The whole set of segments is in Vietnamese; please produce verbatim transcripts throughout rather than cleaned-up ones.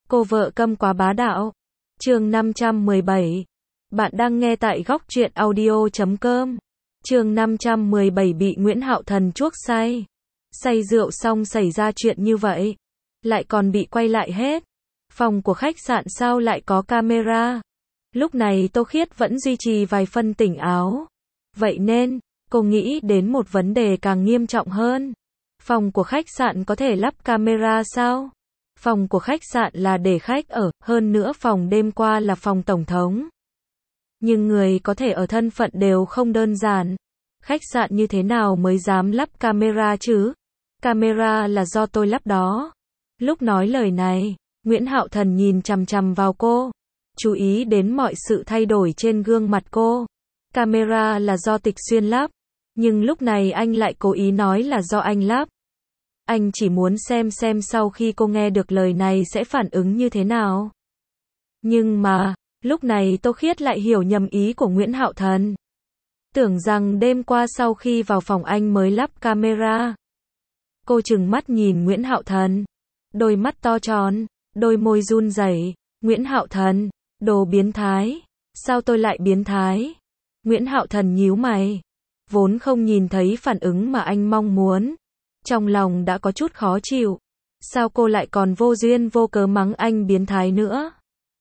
Cô vợ câm quá bá đạo. Chương năm trăm mười bảy. Bạn đang nghe tại góc truyện audio chấm com. Chương năm trăm mười bảy bị Nguyễn Hạo Thần chuốc say. Say rượu xong xảy ra chuyện như vậy. Lại còn bị quay lại hết. Phòng của khách sạn sao lại có camera? Lúc này Tô Khiết vẫn duy trì vài phân tỉnh áo. Vậy nên, cô nghĩ đến một vấn đề càng nghiêm trọng hơn. Phòng của khách sạn có thể lắp camera sao? Phòng của khách sạn là để khách ở, hơn nữa phòng đêm qua là phòng tổng thống. Nhưng người có thể ở thân phận đều không đơn giản. Khách sạn như thế nào mới dám lắp camera chứ? Camera là do tôi lắp đó. Lúc nói lời này, Nguyễn Hạo Thần nhìn chằm chằm vào cô, chú ý đến mọi sự thay đổi trên gương mặt cô. Camera là do Tịch Xuyên lắp, nhưng lúc này anh lại cố ý nói là do anh lắp. Anh chỉ muốn xem xem sau khi cô nghe được lời này sẽ phản ứng như thế nào. Nhưng mà, lúc này Tô Khiết lại hiểu nhầm ý của Nguyễn Hạo Thần. Tưởng rằng đêm qua sau khi vào phòng anh mới lắp camera. Cô trừng mắt nhìn Nguyễn Hạo Thần. Đôi mắt to tròn, đôi môi run rẩy. Nguyễn Hạo Thần, đồ biến thái. Sao tôi lại biến thái? Nguyễn Hạo Thần nhíu mày. Vốn không nhìn thấy phản ứng mà anh mong muốn. Trong lòng đã có chút khó chịu. Sao cô lại còn vô duyên vô cớ mắng anh biến thái nữa?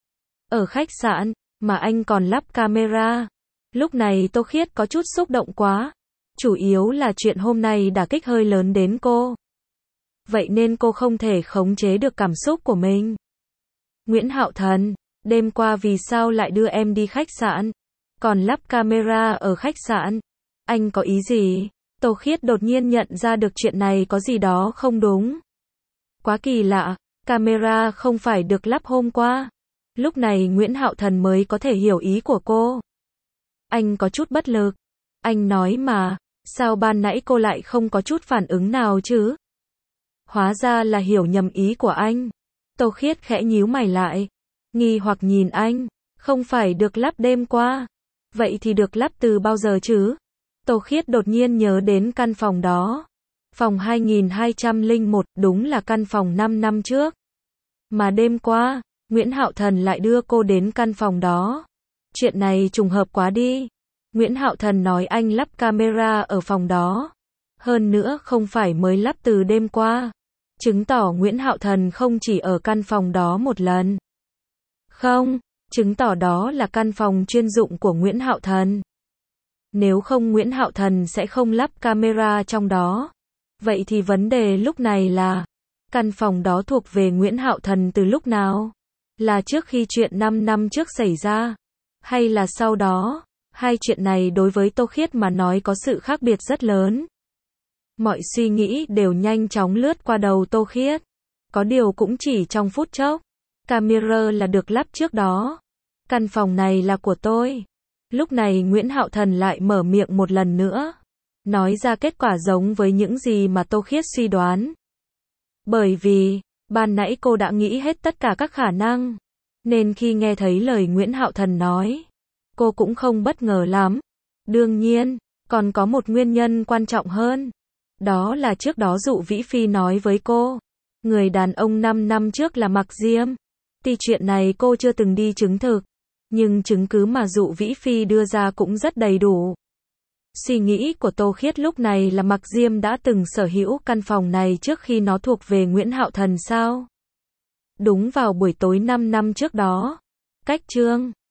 Ở khách sạn, mà anh còn lắp camera. Lúc này Tô Khiết có chút xúc động quá. Chủ yếu là chuyện hôm nay đả kích hơi lớn đến cô. Vậy nên cô không thể khống chế được cảm xúc của mình. Nguyễn Hạo Thần, đêm qua vì sao lại đưa em đi khách sạn? Còn lắp camera ở khách sạn? Anh có ý gì? Tô Khiết đột nhiên nhận ra được chuyện này có gì đó không đúng. Quá kỳ lạ, camera không phải được lắp hôm qua. Lúc này Nguyễn Hạo Thần mới có thể hiểu ý của cô. Anh có chút bất lực. Anh nói mà, sao ban nãy cô lại không có chút phản ứng nào chứ? Hóa ra là hiểu nhầm ý của anh. Tô Khiết khẽ nhíu mày lại. Nghi hoặc nhìn anh, không phải được lắp đêm qua. Vậy thì được lắp từ bao giờ chứ? Tô Khiết đột nhiên nhớ đến căn phòng đó. Phòng hai nghìn hai trăm lẻ một, đúng là căn phòng năm năm trước. Mà đêm qua, Nguyễn Hạo Thần lại đưa cô đến căn phòng đó. Chuyện này trùng hợp quá đi. Nguyễn Hạo Thần nói anh lắp camera ở phòng đó. Hơn nữa không phải mới lắp từ đêm qua. Chứng tỏ Nguyễn Hạo Thần không chỉ ở căn phòng đó một lần. Không, chứng tỏ đó là căn phòng chuyên dụng của Nguyễn Hạo Thần. Nếu không Nguyễn Hạo Thần sẽ không lắp camera trong đó. Vậy thì vấn đề lúc này là, căn phòng đó thuộc về Nguyễn Hạo Thần từ lúc nào? Là trước khi chuyện năm năm trước xảy ra? Hay là sau đó? Hai chuyện này đối với Tô Khiết mà nói có sự khác biệt rất lớn. Mọi suy nghĩ đều nhanh chóng lướt qua đầu Tô Khiết. Có điều cũng chỉ trong phút chốc. Camera là được lắp trước đó. Căn phòng này là của tôi. Lúc này Nguyễn Hạo Thần lại mở miệng một lần nữa. Nói ra kết quả giống với những gì mà Tô Khiết suy đoán. Bởi vì, ban nãy cô đã nghĩ hết tất cả các khả năng. Nên khi nghe thấy lời Nguyễn Hạo Thần nói, cô cũng không bất ngờ lắm. Đương nhiên, còn có một nguyên nhân quan trọng hơn. Đó là trước đó Dụ Vĩ Phi nói với cô. Người đàn ông năm năm trước là Mạc Diêm. Tuy chuyện này cô chưa từng đi chứng thực. Nhưng chứng cứ mà Dụ Vĩ Phi đưa ra cũng rất đầy đủ. Suy nghĩ của Tô Khiết lúc này là Mạc Diêm đã từng sở hữu căn phòng này trước khi nó thuộc về Nguyễn Hạo Thần sao? Đúng vào buổi tối năm năm trước đó. Cách chương